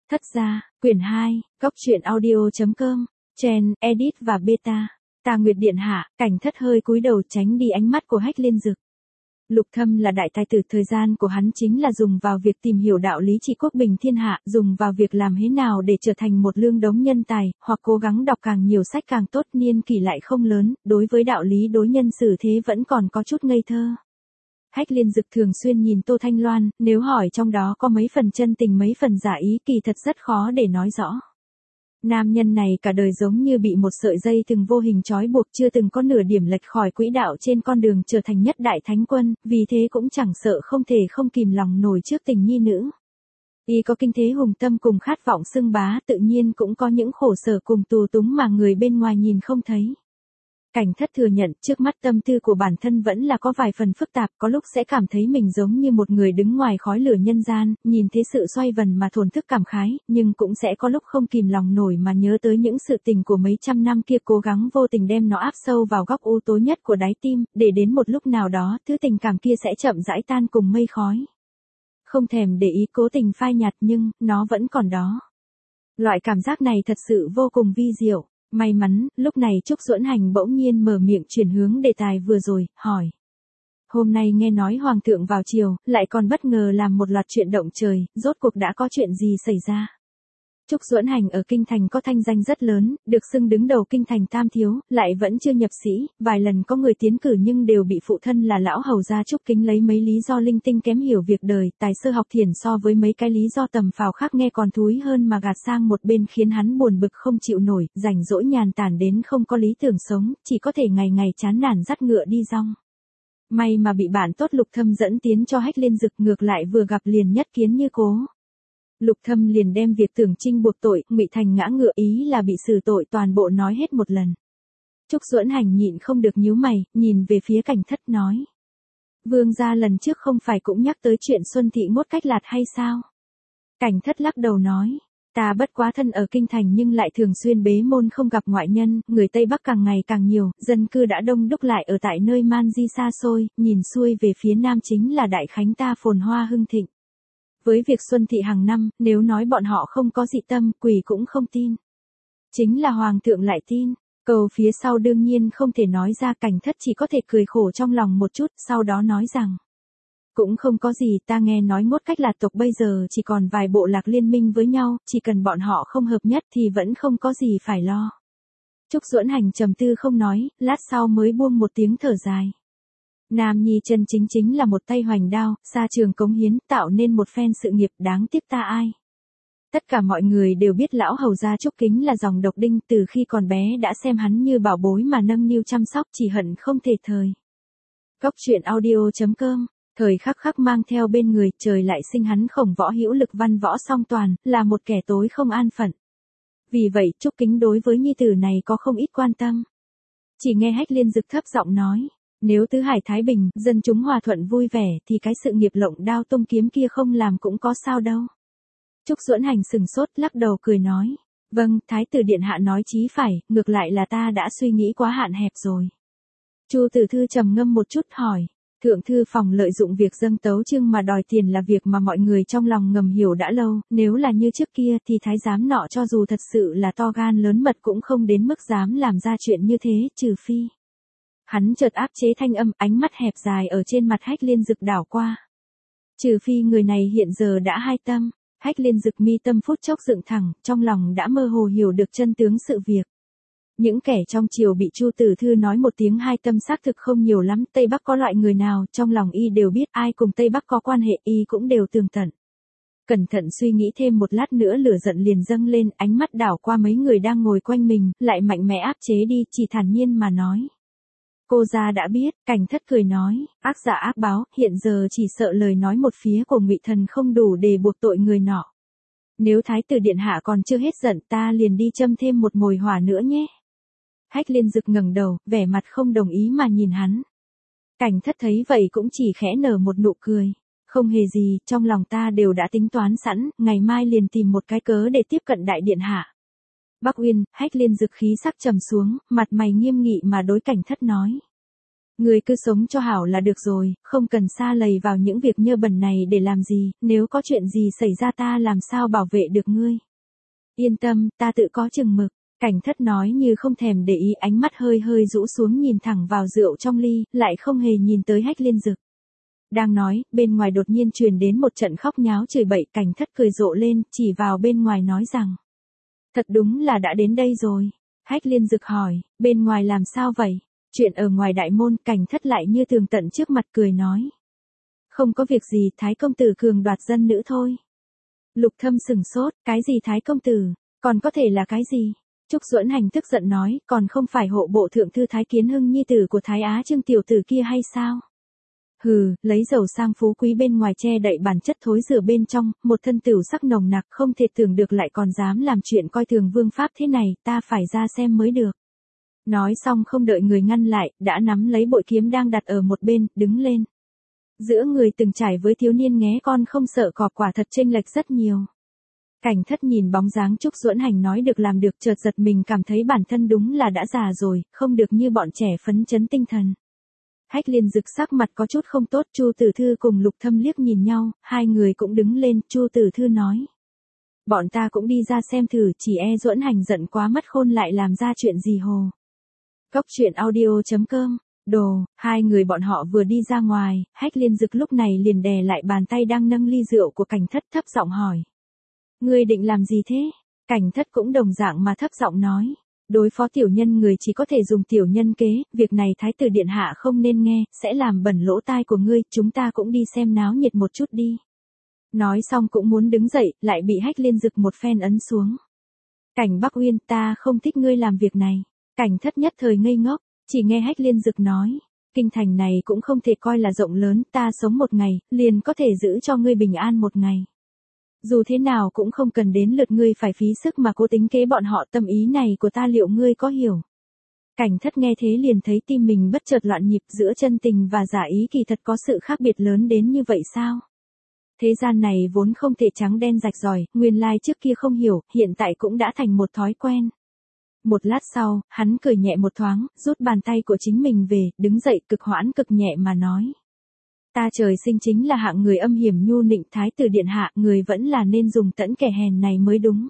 Thất gia, quyển 2, góc truyện audio.com, Chen, Edit và Beta. Tà Nguyệt điện hạ, Cảnh Thất hơi cúi đầu tránh đi ánh mắt của Hách Liên Dực. Lục Thâm là đại tài tử, thời gian của hắn chính là dùng vào việc tìm hiểu đạo lý trị quốc bình thiên hạ, dùng vào việc làm thế nào để trở thành một lương đống nhân tài, hoặc cố gắng đọc càng nhiều sách càng tốt. Niên kỷ lại không lớn, đối với đạo lý đối nhân xử thế vẫn còn có chút ngây thơ. Hách Liên Dực thường xuyên nhìn Tô Thanh Loan, nếu hỏi trong đó có mấy phần chân tình mấy phần giả ý kỳ thật rất khó để nói rõ. Nam nhân này cả đời giống như bị một sợi dây thừng vô hình trói buộc, chưa từng có nửa điểm lệch khỏi quỹ đạo trên con đường trở thành nhất đại thánh quân, vì thế cũng chẳng sợ không thể không kìm lòng nổi trước tình nhi nữ. Y có kinh thế hùng tâm cùng khát vọng xưng bá, tự nhiên cũng có những khổ sở cùng tù túng mà người bên ngoài nhìn không thấy. Cảnh Thất thừa nhận trước mắt tâm tư của bản thân vẫn là có vài phần phức tạp, có lúc sẽ cảm thấy mình giống như một người đứng ngoài khói lửa nhân gian, nhìn thế sự xoay vần mà thổn thức cảm khái, nhưng cũng sẽ có lúc không kìm lòng nổi mà nhớ tới những sự tình của mấy trăm năm kia, cố gắng vô tình đem nó áp sâu vào góc u tối nhất của đáy tim, để đến một lúc nào đó, thứ tình cảm kia sẽ chậm rãi tan cùng mây khói. Không thèm để ý cố tình phai nhạt nhưng, nó vẫn còn đó. Loại cảm giác này thật sự vô cùng vi diệu. May mắn, lúc này Trúc Duẫn Hành bỗng nhiên mở miệng chuyển hướng đề tài vừa rồi, hỏi. Hôm nay nghe nói Hoàng thượng vào triều, lại còn bất ngờ làm một loạt chuyện động trời, rốt cuộc đã có chuyện gì xảy ra? Trúc Duẫn Hành ở Kinh Thành có thanh danh rất lớn, được xưng đứng đầu Kinh Thành tam thiếu, lại vẫn chưa nhập sĩ, vài lần có người tiến cử nhưng đều bị phụ thân là lão hầu gia Trúc Kính lấy mấy lý do linh tinh kém hiểu việc đời, tài sơ học thiển so với mấy cái lý do tầm phào khác nghe còn thúi hơn mà gạt sang một bên, khiến hắn buồn bực không chịu nổi, rảnh rỗi nhàn tản đến không có lý tưởng sống, chỉ có thể ngày ngày chán nản dắt ngựa đi rong. May mà bị bạn tốt Lục Thâm dẫn tiến cho Hách Liên Dực, ngược lại vừa gặp liền nhất kiến như cố. Lục Thâm liền đem việc tưởng trinh buộc tội, ngụy thành ngã ngựa, ý là bị xử tội toàn bộ nói hết một lần. Trúc Duẫn Hành nhịn không được nhíu mày, nhìn về phía Cảnh Thất nói. Vương gia lần trước không phải cũng nhắc tới chuyện Xuân Thị ngốt cách lạt hay sao? Cảnh Thất lắc đầu nói. Ta bất quá thân ở Kinh Thành nhưng lại thường xuyên bế môn không gặp ngoại nhân, người Tây Bắc càng ngày càng nhiều, dân cư đã đông đúc lại ở tại nơi man di xa xôi, nhìn xuôi về phía nam chính là Đại Khánh ta phồn hoa hưng thịnh. Với việc Xuân Thị hàng năm, nếu nói bọn họ không có dị tâm, quỷ cũng không tin. Chính là Hoàng thượng lại tin. Câu phía sau đương nhiên không thể nói ra. Cảnh Thất chỉ có thể cười khổ trong lòng một chút, sau đó nói rằng. Cũng không có gì, ta nghe nói ngốt cách lạt tộc bây giờ chỉ còn vài bộ lạc liên minh với nhau, chỉ cần bọn họ không hợp nhất thì vẫn không có gì phải lo. Trúc Duẫn Hành trầm tư không nói, lát sau mới buông một tiếng thở dài. Nam nhi chân chính chính là một tay hoành đao, xa trường cống hiến, tạo nên một phen sự nghiệp, đáng tiếc ta ai. Tất cả mọi người đều biết lão hầu gia Trúc Kính là dòng độc đinh, từ khi còn bé đã xem hắn như bảo bối mà nâng niu chăm sóc, chỉ hận không thể thời. Góc truyện audio.com, thời khắc khắc mang theo bên người, trời lại sinh hắn Khổng Võ hữu lực văn võ song toàn, là một kẻ tối không an phận. Vì vậy Trúc Kính đối với nhi tử này có không ít quan tâm. Chỉ nghe Hách Liên Dực thấp giọng nói. Nếu tứ hải thái bình, dân chúng hòa thuận vui vẻ thì cái sự nghiệp lộng đao tung kiếm kia không làm cũng có sao đâu. Trúc Duẫn Hành sừng sốt, lắc đầu cười nói. Vâng, Thái tử điện hạ nói chí phải, ngược lại là ta đã suy nghĩ quá hạn hẹp rồi. Chu Tử Thư trầm ngâm một chút hỏi. Thượng thư phòng lợi dụng việc dâng tấu chương mà đòi tiền là việc mà mọi người trong lòng ngầm hiểu đã lâu, nếu là như trước kia thì thái giám nọ cho dù thật sự là to gan lớn mật cũng không đến mức dám làm ra chuyện như thế, trừ phi. Hắn chợt áp chế thanh âm, ánh mắt hẹp dài ở trên mặt Hách Liên Dực đảo qua. Trừ phi người này hiện giờ đã hai tâm. Hách Liên Dực mi tâm phút chốc dựng thẳng, trong lòng đã mơ hồ hiểu được chân tướng sự việc. Những kẻ trong triều bị Chu Tử Thư nói một tiếng hai tâm xác thực không nhiều lắm, Tây Bắc có loại người nào, trong lòng y đều biết, ai cùng Tây Bắc có quan hệ y cũng đều tường tận. Cẩn thận suy nghĩ thêm một lát nữa, lửa giận liền dâng lên, ánh mắt đảo qua mấy người đang ngồi quanh mình, lại mạnh mẽ áp chế đi, chỉ thản nhiên mà nói. Cô gia đã biết. Cảnh Thất cười nói, ác giả ác báo, hiện giờ chỉ sợ lời nói một phía của Ngụy thần không đủ để buộc tội người nọ. Nếu Thái tử điện hạ còn chưa hết giận, ta liền đi châm thêm một mồi hỏa nữa nhé. Hách Liên Dực ngẩng đầu, vẻ mặt không đồng ý mà nhìn hắn. Cảnh Thất thấy vậy cũng chỉ khẽ nở một nụ cười. Không hề gì, trong lòng ta đều đã tính toán sẵn, ngày mai liền tìm một cái cớ để tiếp cận đại điện hạ. Bắc Uyên. Hách Liên Dực khí sắc trầm xuống, mặt mày nghiêm nghị mà đối Cảnh Thất nói. Ngươi cứ sống cho hảo là được rồi, không cần sa lầy vào những việc nhơ bẩn này để làm gì, nếu có chuyện gì xảy ra ta làm sao bảo vệ được ngươi. Yên tâm, ta tự có chừng mực. Cảnh thất nói như không thèm để ý, ánh mắt hơi hơi rũ xuống nhìn thẳng vào rượu trong ly, lại không hề nhìn tới Hách Liên Dực. Đang nói, bên ngoài đột nhiên truyền đến một trận khóc nháo chửi bậy, cảnh thất cười rộ lên, chỉ vào bên ngoài nói rằng. Thật đúng là đã đến đây rồi. Hách Liên Dực hỏi, bên ngoài làm sao vậy? Chuyện ở ngoài đại môn, cảnh thất lại như tường tận trước mặt cười nói. Không có việc gì, Thái công tử cường đoạt dân nữ thôi. Lục Thâm sừng sốt, cái gì Thái công tử, còn có thể là cái gì? Trúc Duẫn Hành tức giận nói, còn không phải hộ bộ thượng thư Thái Kiến Hưng nhi tử của Thái Á Trương tiểu tử kia hay sao? Hừ, lấy giàu sang phú quý bên ngoài che đậy bản chất thối rửa bên trong, một thân tửu sắc nồng nặc không thể tưởng được lại còn dám làm chuyện coi thường vương pháp thế này, ta phải ra xem mới được. Nói xong không đợi người ngăn lại, đã nắm lấy bội kiếm đang đặt ở một bên, đứng lên. Giữa người từng trải với thiếu niên nghé con không sợ cọp quả thật chênh lệch rất nhiều. Cảnh thất nhìn bóng dáng Trúc Duẫn Hành nói được làm được, chợt giật mình cảm thấy bản thân đúng là đã già rồi, không được như bọn trẻ phấn chấn tinh thần. Hách Liên Dực sắc mặt có chút không tốt, Chu Tử Thư cùng Lục Thâm liếc nhìn nhau, hai người cũng đứng lên, Chu Tử Thư nói. Bọn ta cũng đi ra xem thử, chỉ e Duẫn Hành giận quá mất khôn lại làm ra chuyện gì hồ. Cốc truyện audio.com, đồ, hai người bọn họ vừa đi ra ngoài, Hách Liên Dực lúc này liền đè lại bàn tay đang nâng ly rượu của cảnh thất, thấp giọng hỏi. Ngươi định làm gì thế? Cảnh thất cũng đồng dạng mà thấp giọng nói. Đối phó tiểu nhân người chỉ có thể dùng tiểu nhân kế, việc này Thái tử điện hạ không nên nghe, sẽ làm bẩn lỗ tai của ngươi, chúng ta cũng đi xem náo nhiệt một chút đi. Nói xong cũng muốn đứng dậy, lại bị Hách Liên Dực một phen ấn xuống. Cảnh Bắc Uyên, ta không thích ngươi làm việc này. Cảnh thất nhất thời ngây ngốc, chỉ nghe Hách Liên Dực nói. Kinh thành này cũng không thể coi là rộng lớn, ta sống một ngày, liền có thể giữ cho ngươi bình an một ngày. Dù thế nào cũng không cần đến lượt ngươi phải phí sức mà cố tính kế bọn họ, tâm ý này của ta liệu ngươi có hiểu? Cảnh thất nghe thế liền thấy tim mình bất chợt loạn nhịp, giữa chân tình và giả ý kỳ thật có sự khác biệt lớn đến như vậy sao? Thế gian này vốn không thể trắng đen rạch ròi, nguyên lai trước kia không hiểu, hiện tại cũng đã thành một thói quen. Một lát sau, hắn cười nhẹ một thoáng, rút bàn tay của chính mình về, đứng dậy cực hoãn cực nhẹ mà nói. Ta trời sinh chính là hạng người âm hiểm nhu nịnh, Thái tử điện hạ, người vẫn là nên dùng tẫn kẻ hèn này mới đúng.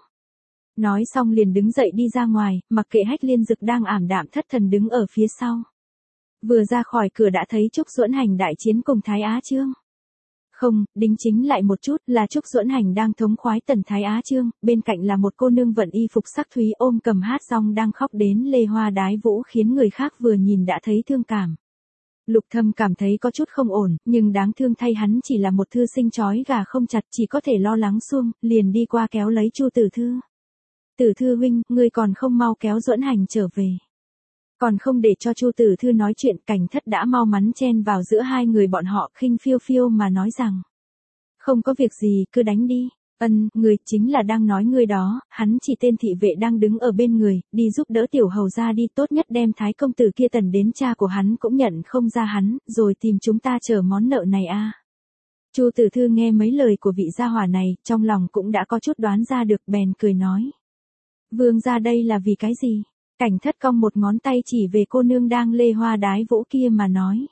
Nói xong liền đứng dậy đi ra ngoài, mặc kệ Hách Liên Dực đang ảm đạm thất thần đứng ở phía sau. Vừa ra khỏi cửa đã thấy Trúc Duẫn Hành đại chiến cùng Thái Á Trương. Không, đính chính lại một chút, là Trúc Duẫn Hành đang thống khoái tần Thái Á Trương, bên cạnh là một cô nương vận y phục sắc thúy ôm cầm hát rong đang khóc đến lê hoa đái vũ, khiến người khác vừa nhìn đã thấy thương cảm. Lục Thâm cảm thấy có chút không ổn, nhưng đáng thương thay hắn chỉ là một thư sinh trói gà không chặt, chỉ có thể lo lắng xuông, liền đi qua kéo lấy Chu Tử Thư. Tử Thư huynh, ngươi còn không mau kéo Duẫn Hành trở về. Còn không để cho Chu Tử Thư nói chuyện, cảnh thất đã mau mắn chen vào giữa hai người bọn họ, khinh phiêu phiêu mà nói rằng. Không có việc gì, cứ đánh đi. Người chính là đang nói ngươi đó, hắn chỉ tên thị vệ đang đứng ở bên người, đi giúp đỡ tiểu hầu ra đi, tốt nhất đem Thái công tử kia tần đến, cha của hắn cũng nhận không ra hắn, rồi tìm chúng ta chờ món nợ này a. Chu Tử Thư nghe mấy lời của vị gia hỏa này, trong lòng cũng đã có chút đoán ra được, bèn cười nói. Vương gia đây là vì cái gì? Cảnh thất cong một ngón tay chỉ về cô nương đang lê hoa đái vũ kia mà nói.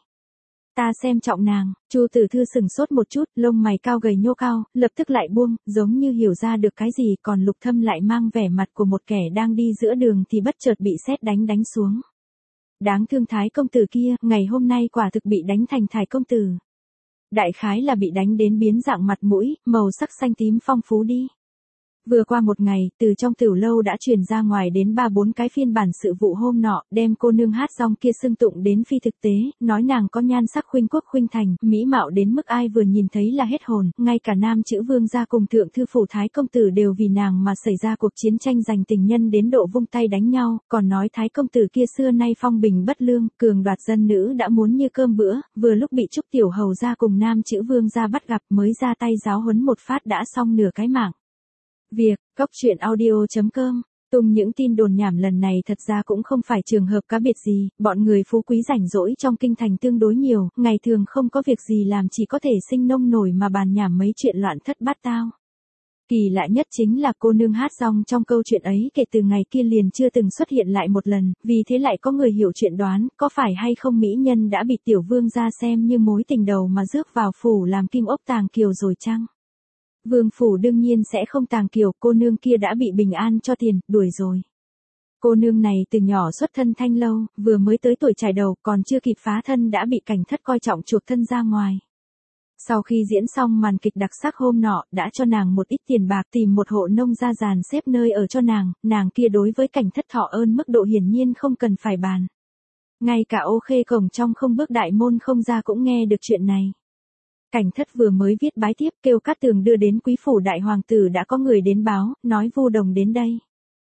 Ta xem trọng nàng. Chu Tử Thư sừng sốt một chút, lông mày cao gầy nhô cao, lập tức lại buông, giống như hiểu ra được cái gì, còn Lục Thâm lại mang vẻ mặt của một kẻ đang đi giữa đường thì bất chợt bị sét đánh xuống. Đáng thương Thái công tử kia, ngày hôm nay quả thực bị đánh thành Thái công tử. Đại khái là bị đánh đến biến dạng mặt mũi, màu sắc xanh tím phong phú đi. Vừa qua một ngày, từ trong tiểu lâu đã truyền ra ngoài đến 3-4 cái phiên bản sự vụ hôm nọ, đem cô nương hát rong kia xưng tụng đến phi thực tế, nói nàng có nhan sắc khuynh quốc khuynh thành, mỹ mạo đến mức ai vừa nhìn thấy là hết hồn, ngay cả nam chữ vương gia cùng thượng thư phủ Thái công tử đều vì nàng mà xảy ra cuộc chiến tranh giành tình nhân đến độ vung tay đánh nhau, còn nói Thái công tử kia xưa nay phong bình bất lương, cường đoạt dân nữ đã muốn như cơm bữa, vừa lúc bị Trúc tiểu hầu gia cùng nam chữ vương gia bắt gặp mới ra tay giáo huấn một phát đã xong nửa cái mạng. Việc, cốc truyện audio.com, tung những tin đồn nhảm lần này thật ra cũng không phải trường hợp cá biệt gì, bọn người phú quý rảnh rỗi trong kinh thành tương đối nhiều, ngày thường không có việc gì làm chỉ có thể sinh nông nổi mà bàn nhảm mấy chuyện loạn thất bát tao. Kỳ lạ nhất chính là cô nương hát rong trong câu chuyện ấy kể từ ngày kia liền chưa từng xuất hiện lại một lần, vì thế lại có người hiểu chuyện đoán, có phải hay không mỹ nhân đã bị tiểu vương gia xem như mối tình đầu mà rước vào phủ làm kim ốc tàng kiều rồi chăng? Vương phủ đương nhiên sẽ không tàng kiều, cô nương kia đã bị Bình An cho tiền, đuổi rồi. Cô nương này từ nhỏ xuất thân thanh lâu, vừa mới tới tuổi trải đầu, còn chưa kịp phá thân đã bị Cảnh Thất coi trọng chuộc thân ra ngoài. Sau khi diễn xong màn kịch đặc sắc hôm nọ, đã cho nàng một ít tiền bạc tìm một hộ nông gia giàn xếp nơi ở cho nàng kia đối với Cảnh Thất thọ ơn mức độ hiển nhiên không cần phải bàn. Ngay cả Ô Khê cổng trong không bước đại môn không ra cũng nghe được chuyện này. Cảnh Thất vừa mới viết bái tiếp kêu Cát Tường đưa đến quý phủ đại hoàng tử đã có người đến báo, nói Vu Đồng đến đây.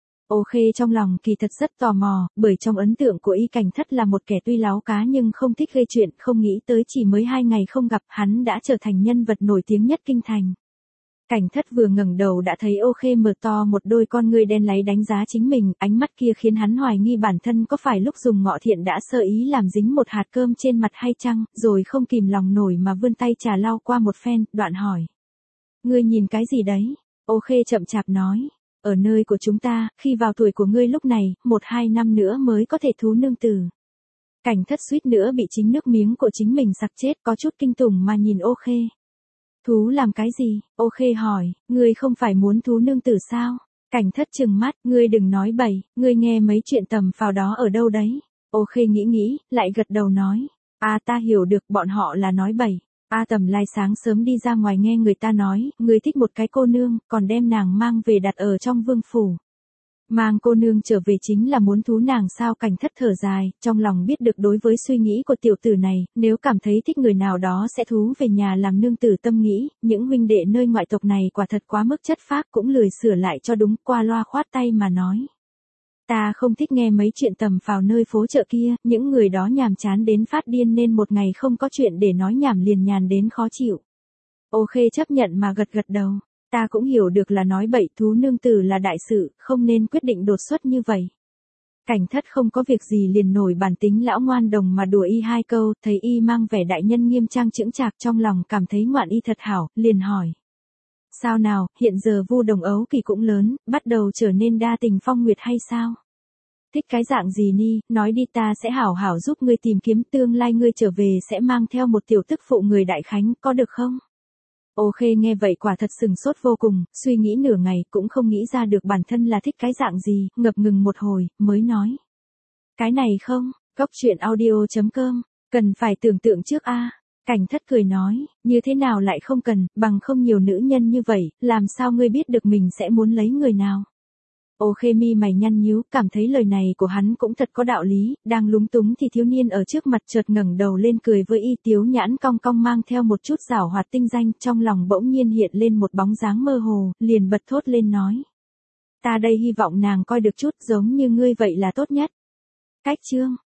Ô Khê trong lòng kỳ thật rất tò mò, bởi trong ấn tượng của y Cảnh Thất là một kẻ tuy láo cá nhưng không thích gây chuyện, không nghĩ tới chỉ mới 2 ngày không gặp hắn đã trở thành nhân vật nổi tiếng nhất kinh thành. Cảnh Thất vừa ngẩng đầu đã thấy Ô Khê mở to một đôi con ngươi đen láy đánh giá chính mình, ánh mắt kia khiến hắn hoài nghi bản thân có phải lúc dùng ngọ thiện đã sơ ý làm dính một hạt cơm trên mặt hay chăng, rồi không kìm lòng nổi mà vươn tay trà lau qua một phen, đoạn hỏi. Ngươi nhìn cái gì đấy? Ô Khê chậm chạp nói. Ở nơi của chúng ta, khi vào tuổi của ngươi lúc này, 1-2 năm nữa mới có thể thú nương tử. Cảnh Thất suýt nữa bị chính nước miếng của chính mình sặc chết, có chút kinh tủng mà nhìn Ô Khê. Thú làm cái gì? Ô Khê hỏi, ngươi không phải muốn thú nương tử sao? Cảnh Thất trừng mắt, ngươi đừng nói bậy, ngươi nghe mấy chuyện tầm phào đó ở đâu đấy? Ô Khê nghĩ, lại gật đầu nói, ta hiểu được bọn họ là nói bậy. Tầm Lai sáng sớm đi ra ngoài nghe người ta nói, người thích một cái cô nương, còn đem nàng mang về đặt ở trong vương phủ. Mang cô nương trở về chính là muốn thú nàng sao? Cảnh Thất thở dài, trong lòng biết được đối với suy nghĩ của tiểu tử này, nếu cảm thấy thích người nào đó sẽ thú về nhà làm nương tử tâm nghĩ, những huynh đệ nơi ngoại tộc này quả thật quá mức chất phác cũng lười sửa lại cho đúng, qua loa khoát tay mà nói. Ta không thích nghe mấy chuyện tầm phào nơi phố chợ kia, những người đó nhàm chán đến phát điên nên một ngày không có chuyện để nói nhảm liền nhàn đến khó chịu. Ô Khê chấp nhận mà gật đầu. Ta cũng hiểu được là nói bậy, thú nương tử là đại sự, không nên quyết định đột xuất như vậy. Cảnh Thất không có việc gì liền nổi bản tính lão ngoan đồng mà đùa y 2 câu, thấy y mang vẻ đại nhân nghiêm trang chững chạc trong lòng cảm thấy ngoạn y thật hảo, liền hỏi. Sao nào, hiện giờ Vu Đồng ấu kỳ cũng lớn, bắt đầu trở nên đa tình phong nguyệt hay sao? Thích cái dạng gì ni, nói đi ta sẽ hảo hảo giúp ngươi tìm kiếm, tương lai ngươi trở về sẽ mang theo một tiểu tức phụ người đại khánh, có được không? Ô Khê nghe vậy quả thật sừng sốt vô cùng, suy nghĩ nửa ngày cũng không nghĩ ra được bản thân là thích cái dạng gì, ngập ngừng một hồi, mới nói. Cái này không, Cóc Truyện Audio.com, cần phải tưởng tượng trước a. Cảnh Thất cười nói, như thế nào lại không cần, bằng không nhiều nữ nhân như vậy, làm sao ngươi biết được mình sẽ muốn lấy người nào? Ô Khê mi mày nhăn nhíu, cảm thấy lời này của hắn cũng thật có đạo lý, đang lúng túng thì thiếu niên ở trước mặt chợt ngẩng đầu lên cười với y, tiếu nhãn cong cong mang theo một chút giảo hoạt tinh danh, trong lòng bỗng nhiên hiện lên một bóng dáng mơ hồ, liền bật thốt lên nói. Ta đây hy vọng nàng coi được chút giống như ngươi vậy là tốt nhất. Cách chương.